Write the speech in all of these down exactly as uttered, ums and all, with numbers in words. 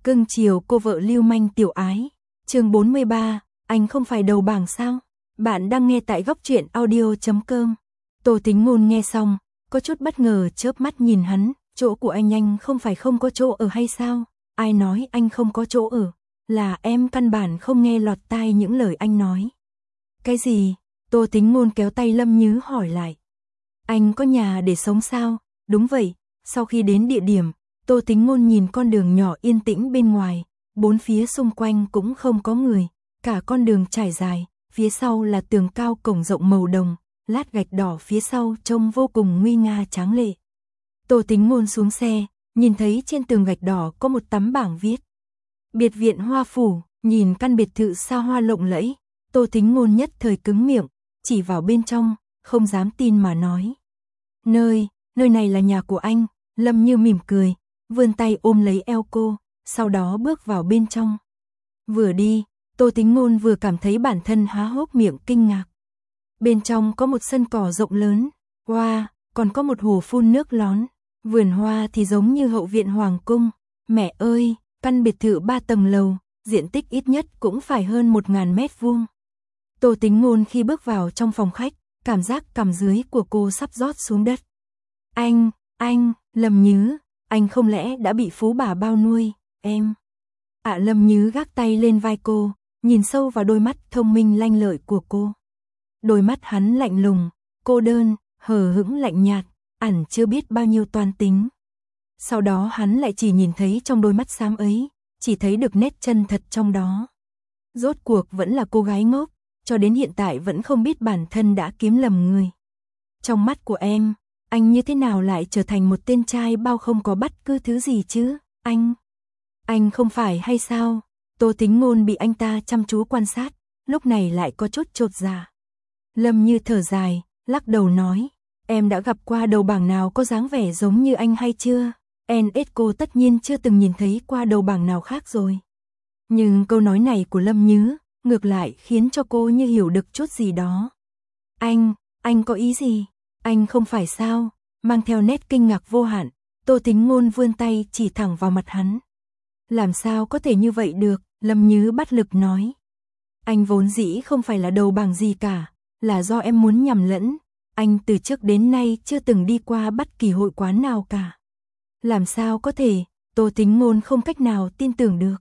Cưng chiều cô vợ lưu manh tiểu ái. Chương bốn mươi ba, anh không phải đầu bảng sao? Bạn đang nghe tại góc truyện audio chấm com. Tô Tính Ngôn nghe xong, có chút bất ngờ chớp mắt nhìn hắn, chỗ của anh anh không phải không có chỗ ở hay sao? Ai nói anh không có chỗ ở? Là em căn bản không nghe lọt tai những lời anh nói. Cái gì? Tô Tính Ngôn kéo tay Lâm Nhứ hỏi lại. Anh có nhà để sống sao? Đúng vậy. Sau khi đến địa điểm, Tô Tính Ngôn nhìn con đường nhỏ yên tĩnh bên ngoài, bốn phía xung quanh cũng không có người, cả con đường trải dài, phía sau là tường cao cổng rộng màu đồng, lát gạch đỏ phía sau trông vô cùng nguy nga tráng lệ. Tô Tính Ngôn xuống xe, nhìn thấy trên tường gạch đỏ có một tấm bảng viết Biệt viện Hoa Phủ. Nhìn căn biệt thự xa hoa lộng lẫy, Tô Tính Ngôn nhất thời cứng miệng, chỉ vào bên trong, không dám tin mà nói. Nơi, nơi này là nhà của anh. Lâm Như mỉm cười, vươn tay ôm lấy eo cô, sau đó bước vào bên trong. Vừa đi, Tô Tính Ngôn vừa cảm thấy bản thân há hốc miệng kinh ngạc. Bên trong có một sân cỏ rộng lớn, hoa, wow, còn có một hồ phun nước lón. Vườn hoa thì giống như hậu viện hoàng cung. Mẹ ơi, căn biệt thự ba tầng lầu, diện tích ít nhất cũng phải hơn một ngàn mét vuông. Tô Tính Ngôn khi bước vào trong phòng khách, cảm giác cằm dưới của cô sắp rót xuống đất. Anh, anh, Lâm Nhứ, anh không lẽ đã bị phú bà bao nuôi, em? À, Lâm Nhứ gác tay lên vai cô, nhìn sâu vào đôi mắt thông minh lanh lợi của cô. Đôi mắt hắn lạnh lùng, cô đơn, hờ hững lạnh nhạt, ẳn chưa biết bao nhiêu toan tính. Sau đó hắn lại chỉ nhìn thấy trong đôi mắt xám ấy, chỉ thấy được nét chân thật trong đó. Rốt cuộc vẫn là cô gái ngốc, cho đến hiện tại vẫn không biết bản thân đã kiếm lầm người. Trong mắt của em, anh như thế nào lại trở thành một tên trai bao không có bất cứ thứ gì chứ, anh? Anh không phải hay sao? Tô Tính Ngôn bị anh ta chăm chú quan sát, lúc này lại có chút chột dạ. Lâm Như thở dài, lắc đầu nói, em đã gặp qua đầu bảng nào có dáng vẻ giống như anh hay chưa? en ét cô tất nhiên chưa từng nhìn thấy qua đầu bảng nào khác rồi. Nhưng câu nói này của Lâm Nhứ, ngược lại khiến cho cô như hiểu được chút gì đó. Anh, anh có ý gì? Anh không phải sao? Mang theo nét kinh ngạc vô hạn, Tô Tính Ngôn vươn tay chỉ thẳng vào mặt hắn. Làm sao có thể như vậy được? Lâm Nhứ bắt lực nói. Anh vốn dĩ không phải là đầu bảng gì cả, là do em muốn nhầm lẫn. Anh từ trước đến nay chưa từng đi qua bất kỳ hội quán nào cả. Làm sao có thể? Tô Tính Ngôn không cách nào tin tưởng được.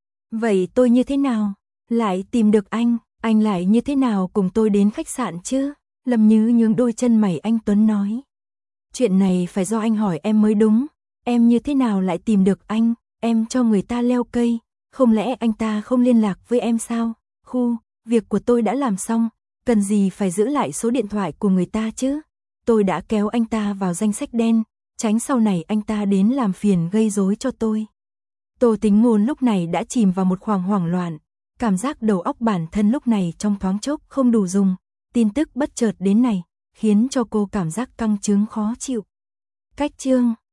Vậy tôi như thế nào? Lại tìm được anh, anh lại như thế nào cùng tôi đến khách sạn chứ? Lâm Nhứ nhướng đôi chân mày anh tuấn nói. Chuyện này phải do anh hỏi em mới đúng. Em như thế nào lại tìm được anh? Em cho người ta leo cây, không lẽ anh ta không liên lạc với em sao? Khu, việc của tôi đã làm xong, cần gì phải giữ lại số điện thoại của người ta chứ? Tôi đã kéo anh ta vào danh sách đen, tránh sau này anh ta đến làm phiền gây rối cho tôi. Tô Tính Ngôn lúc này đã chìm vào một khoảng hoảng loạn, cảm giác đầu óc bản thân lúc này trong thoáng chốc không đủ dùng, tin tức bất chợt đến này, khiến cho cô cảm giác căng cứng khó chịu. Cách chương